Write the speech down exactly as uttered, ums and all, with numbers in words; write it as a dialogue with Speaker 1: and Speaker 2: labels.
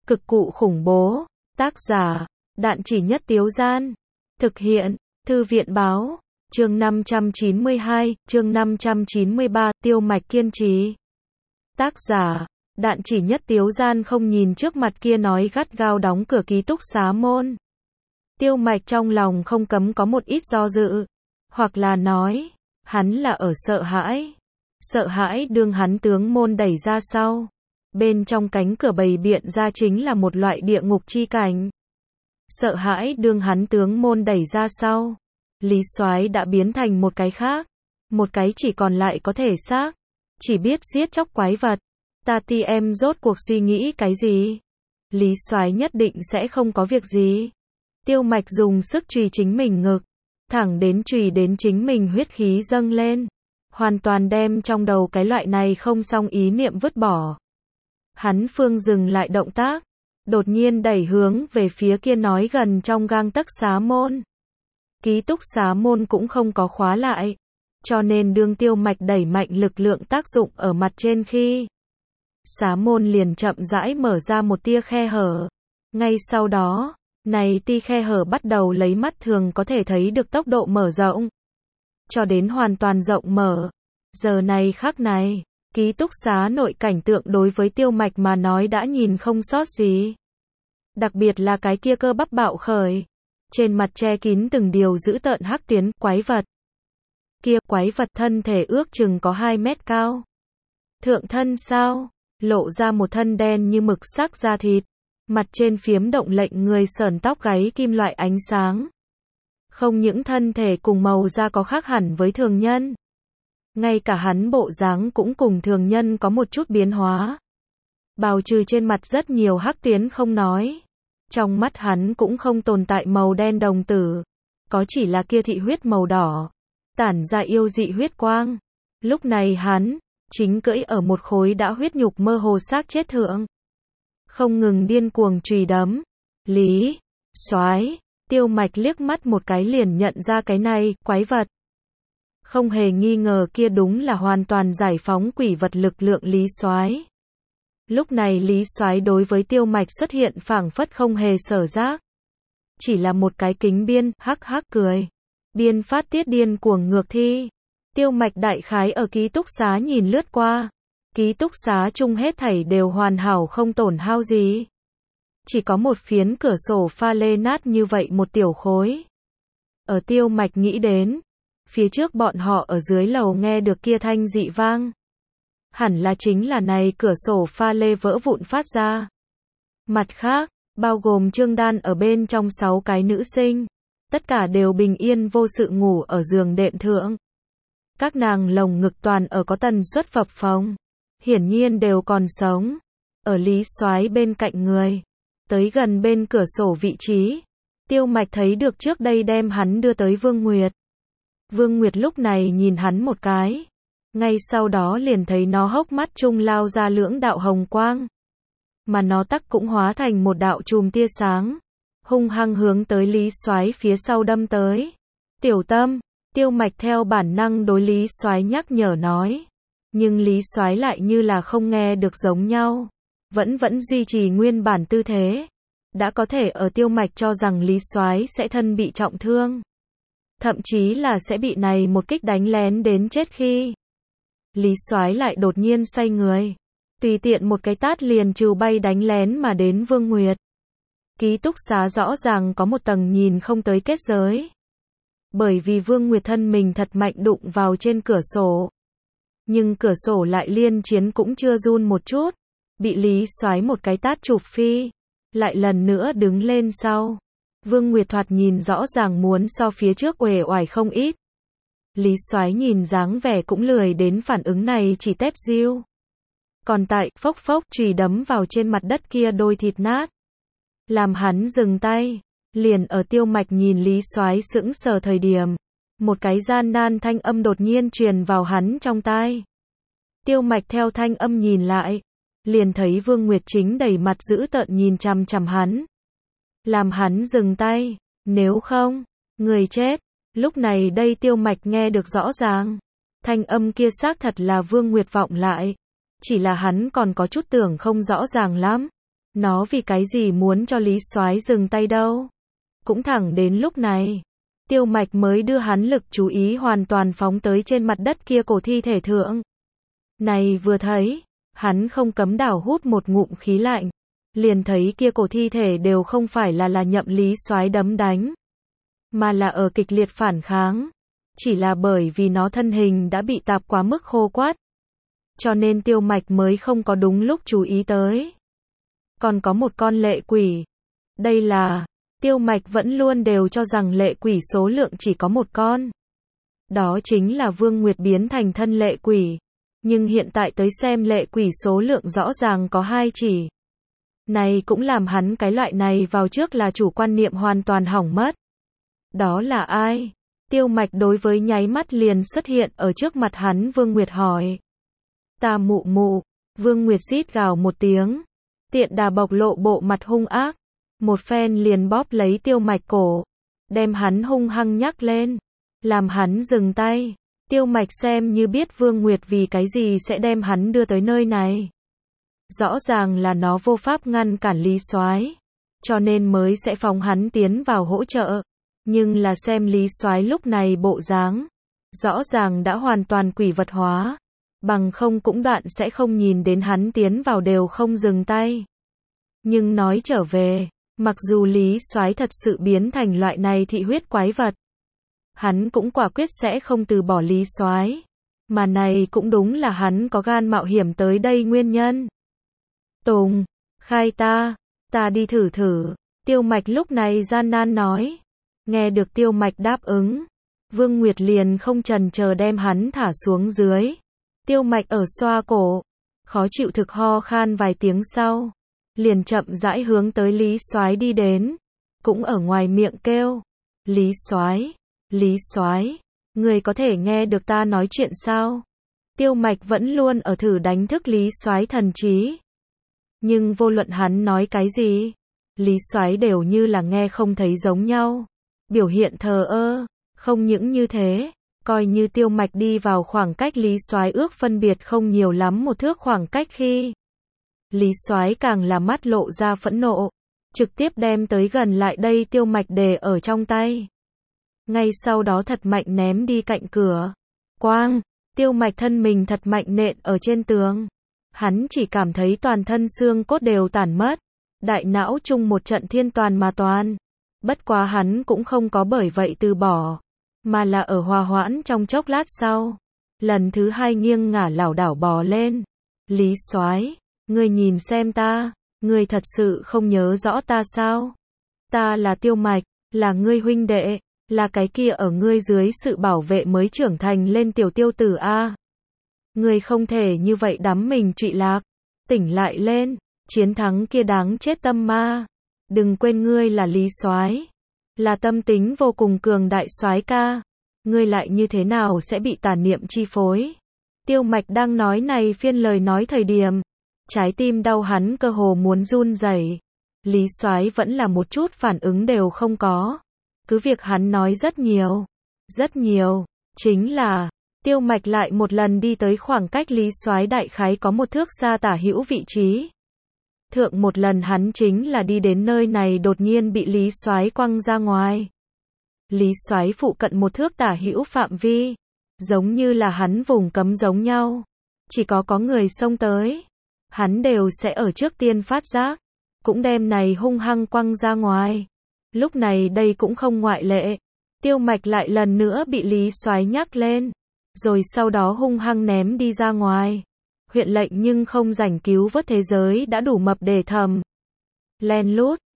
Speaker 1: Cực cụ khủng bố. Tác giả, Đạn Chỉ Nhất Tiếu Gian. Thực hiện, Thư viện báo. Chương năm trăm chín mươi hai, chương năm trăm chín mươi ba, Tiêu Mạch kiên trì. Tác giả, Đạn Chỉ Nhất Tiếu Gian không nhìn trước mặt kia nói gắt gao đóng cửa ký túc xá môn. Tiêu Mạch trong lòng không cấm có một ít do dự. Hoặc là nói, hắn là ở sợ hãi. Sợ hãi đương hắn tướng môn đẩy ra sau. Bên trong cánh cửa bày biện ra chính là một loại địa ngục chi cảnh. Sợ hãi đương hắn tướng môn đẩy ra sau. Lý Soái đã biến thành một cái khác. Một cái chỉ còn lại có thể xác. Chỉ biết giết chóc quái vật. Ta ti em rốt cuộc suy nghĩ cái gì? Lý Soái nhất định sẽ không có việc gì. Tiêu Mạch dùng sức chùy chính mình ngực. Thẳng đến chùy đến chính mình huyết khí dâng lên. Hoàn toàn đem trong đầu cái loại này không xong ý niệm vứt bỏ. Hắn phương dừng lại động tác. Đột nhiên đẩy hướng về phía kia nói gần trong gang tấc xá môn. Ký túc xá môn cũng không có khóa lại. Cho nên đương Tiêu Mạch đẩy mạnh lực lượng tác dụng ở mặt trên khi. Xá môn liền chậm rãi mở ra một tia khe hở. Ngay sau đó, này tia khe hở bắt đầu lấy mắt thường có thể thấy được tốc độ mở rộng. Cho đến hoàn toàn rộng mở. Giờ này khắc này, ký túc xá nội cảnh tượng đối với Tiêu Mạch mà nói đã nhìn không sót gì. Đặc biệt là cái kia cơ bắp bạo khởi. Trên mặt che kín từng điều dữ tợn hắc tuyến quái vật. Kia quái vật thân thể ước chừng có hai mét cao. Thượng thân sao, lộ ra một thân đen như mực sắc da thịt. Mặt trên phiếm động lệnh người sởn tóc gáy kim loại ánh sáng. Không những thân thể cùng màu da có khác hẳn với thường nhân. Ngay cả hắn bộ dáng cũng cùng thường nhân có một chút biến hóa. Bào trừ trên mặt rất nhiều hắc tuyến không nói. Trong mắt hắn cũng không tồn tại màu đen đồng tử. Có chỉ là kia thị huyết màu đỏ. Tản ra yêu dị huyết quang. Lúc này hắn, chính cưỡi ở một khối đã huyết nhục mơ hồ xác chết thượng. Không ngừng điên cuồng chùy đấm. Lý Soái, Tiêu Mạch liếc mắt một cái liền nhận ra cái này, quái vật. Không hề nghi ngờ kia đúng là hoàn toàn giải phóng quỷ vật lực lượng Lý Soái. Lúc này Lý Soái đối với Tiêu Mạch xuất hiện phảng phất không hề sở giác. Chỉ là một cái kính biên, hắc hắc cười. Biên phát tiết điên cuồng ngược thi. Tiêu Mạch đại khái ở ký túc xá nhìn lướt qua. Ký túc xá chung hết thảy đều hoàn hảo không tổn hao gì. Chỉ có một phiến cửa sổ pha lê nát như vậy một tiểu khối. Ở Tiêu Mạch nghĩ đến. Phía trước bọn họ ở dưới lầu nghe được kia thanh dị vang. Hẳn là chính là này cửa sổ pha lê vỡ vụn phát ra. Mặt khác, bao gồm Trương Đan ở bên trong sáu cái nữ sinh. Tất cả đều bình yên vô sự ngủ ở giường đệm thượng. Các nàng lồng ngực toàn ở có tần suất phập phồng. Hiển nhiên đều còn sống. Ở Lý Soái bên cạnh người. Tới gần bên cửa sổ vị trí. Tiêu Mạch thấy được trước đây đem hắn đưa tới Vương Nguyệt. Vương Nguyệt lúc này nhìn hắn một cái. Ngay sau đó liền thấy nó hốc mắt trung lao ra lưỡng đạo hồng quang. Mà nó tắc cũng hóa thành một đạo chùm tia sáng. Hung hăng hướng tới Lý Soái phía sau đâm tới. Tiểu Tâm, Tiêu Mạch theo bản năng đối Lý Soái nhắc nhở nói. Nhưng Lý Soái lại như là không nghe được giống nhau. Vẫn vẫn duy trì nguyên bản tư thế. Đã có thể ở Tiêu Mạch cho rằng Lý Soái sẽ thân bị trọng thương. Thậm chí là sẽ bị này một kích đánh lén đến chết khi. Lý Soái lại đột nhiên xoay người. Tùy tiện một cái tát liền trừ bay đánh lén mà đến Vương Nguyệt. Ký túc xá rõ ràng có một tầng nhìn không tới kết giới. Bởi vì Vương Nguyệt thân mình thật mạnh đụng vào trên cửa sổ. Nhưng cửa sổ lại liên chiến cũng chưa run một chút. Bị Lý Soái một cái tát chụp phi. Lại lần nữa đứng lên sau. Vương Nguyệt thoạt nhìn rõ ràng muốn so phía trước uể oải không ít. Lý Soái nhìn dáng vẻ cũng lười đến phản ứng này chỉ tép diêu. Còn tại, phốc phốc chùy đấm vào trên mặt đất kia đôi thịt nát. Làm hắn dừng tay. Liền ở Tiêu Mạch nhìn Lý Soái sững sờ thời điểm. Một cái gian nan thanh âm đột nhiên truyền vào hắn trong tai. Tiêu Mạch theo thanh âm nhìn lại. Liền thấy Vương Nguyệt chính đầy mặt dữ tợn nhìn chằm chằm hắn. Làm hắn dừng tay. Nếu không, người chết. Lúc này đây Tiêu Mạch nghe được rõ ràng. Thanh âm kia xác thật là Vương Nguyệt vọng lại. Chỉ là hắn còn có chút tưởng không rõ ràng lắm. Nó vì cái gì muốn cho Lý Soái dừng tay đâu? Cũng thẳng đến lúc này, Tiêu Mạch mới đưa hắn lực chú ý hoàn toàn phóng tới trên mặt đất kia cổ thi thể thượng. Này vừa thấy, hắn không cấm đảo hút một ngụm khí lạnh, liền thấy kia cổ thi thể đều không phải là là nhậm Lý Soái đấm đánh, mà là ở kịch liệt phản kháng, chỉ là bởi vì nó thân hình đã bị tạp quá mức khô quắt, cho nên Tiêu Mạch mới không có đúng lúc chú ý tới. Còn có một con lệ quỷ. Đây là, Tiêu Mạch vẫn luôn đều cho rằng lệ quỷ số lượng chỉ có một con. Đó chính là Vương Nguyệt biến thành thân lệ quỷ. Nhưng hiện tại tới xem lệ quỷ số lượng rõ ràng có hai chỉ. Này cũng làm hắn cái loại này vào trước là chủ quan niệm hoàn toàn hỏng mất. Đó là ai? Tiêu Mạch đối với nháy mắt liền xuất hiện ở trước mặt hắn Vương Nguyệt hỏi. Ta mụ mụ. Vương Nguyệt rít gào một tiếng. Tiện đà bộc lộ bộ mặt hung ác. Một phen liền bóp lấy Tiêu Mạch cổ. Đem hắn hung hăng nhắc lên. Làm hắn dừng tay. Tiêu Mạch xem như biết Vương Nguyệt vì cái gì sẽ đem hắn đưa tới nơi này. Rõ ràng là nó vô pháp ngăn cản Lý Soái, cho nên mới sẽ phóng hắn tiến vào hỗ trợ. Nhưng là xem Lý Soái lúc này bộ dáng, rõ ràng đã hoàn toàn quỷ vật hóa, bằng không cũng đoạn sẽ không nhìn đến hắn tiến vào đều không dừng tay. Nhưng nói trở về, mặc dù Lý Soái thật sự biến thành loại này thị huyết quái vật, hắn cũng quả quyết sẽ không từ bỏ Lý Soái, mà này cũng đúng là hắn có gan mạo hiểm tới đây nguyên nhân. Tùng, khai ta, ta đi thử thử, Tiêu Mạch lúc này gian nan nói. Nghe được Tiêu Mạch đáp ứng, Vương Nguyệt liền không chần chờ đem hắn thả xuống dưới. Tiêu Mạch ở xoa cổ, khó chịu thực ho khan vài tiếng sau, liền chậm rãi hướng tới Lý Soái đi đến, cũng ở ngoài miệng kêu, Lý Soái, Lý Soái, người có thể nghe được ta nói chuyện sao? Tiêu Mạch vẫn luôn ở thử đánh thức Lý Soái thần trí. Nhưng vô luận hắn nói cái gì, Lý Soái đều như là nghe không thấy giống nhau. Biểu hiện thờ ơ, không những như thế, coi như Tiêu Mạch đi vào khoảng cách Lý Soái ước phân biệt không nhiều lắm một thước khoảng cách khi. Lý Soái càng là mắt lộ ra phẫn nộ, trực tiếp đem tới gần lại đây Tiêu Mạch để ở trong tay. Ngay sau đó thật mạnh ném đi cạnh cửa. Quang, Tiêu Mạch thân mình thật mạnh nện ở trên tường. Hắn chỉ cảm thấy toàn thân xương cốt đều tản mất, đại não chung một trận thiên toàn mà toàn. Bất quá hắn cũng không có bởi vậy từ bỏ, mà là ở hòa hoãn trong chốc lát sau, lần thứ hai nghiêng ngả lảo đảo bò lên. Lý Soái, ngươi nhìn xem ta, ngươi thật sự không nhớ rõ ta sao? Ta là Tiêu Mạch, là ngươi huynh đệ, là cái kia ở ngươi dưới sự bảo vệ mới trưởng thành lên tiểu tiêu tử a. Ngươi không thể như vậy đắm mình trụy lạc, tỉnh lại lên, chiến thắng kia đáng chết tâm ma. Đừng quên ngươi là Lý Soái, là tâm tính vô cùng cường đại soái ca, ngươi lại như thế nào sẽ bị tà niệm chi phối? Tiêu Mạch đang nói này phiên lời nói thời điểm, trái tim đau hắn cơ hồ muốn run rẩy. Lý Soái vẫn là một chút phản ứng đều không có. Cứ việc hắn nói rất nhiều, rất nhiều, chính là Tiêu Mạch lại một lần đi tới khoảng cách Lý Soái đại khái có một thước xa tả hữu vị trí. Thượng một lần hắn chính là đi đến nơi này đột nhiên bị Lý Soái quăng ra ngoài. Lý Soái phụ cận một thước tả hữu phạm vi, giống như là hắn vùng cấm giống nhau. Chỉ có có người xông tới, hắn đều sẽ ở trước tiên phát giác, cũng đem này hung hăng quăng ra ngoài. Lúc này đây cũng không ngoại lệ. Tiêu Mạch lại lần nữa bị Lý Soái nhắc lên, rồi sau đó hung hăng ném đi ra ngoài. Huyện lệnh nhưng không rảnh cứu vớt thế giới đã đủ mập để thầm. Len lút,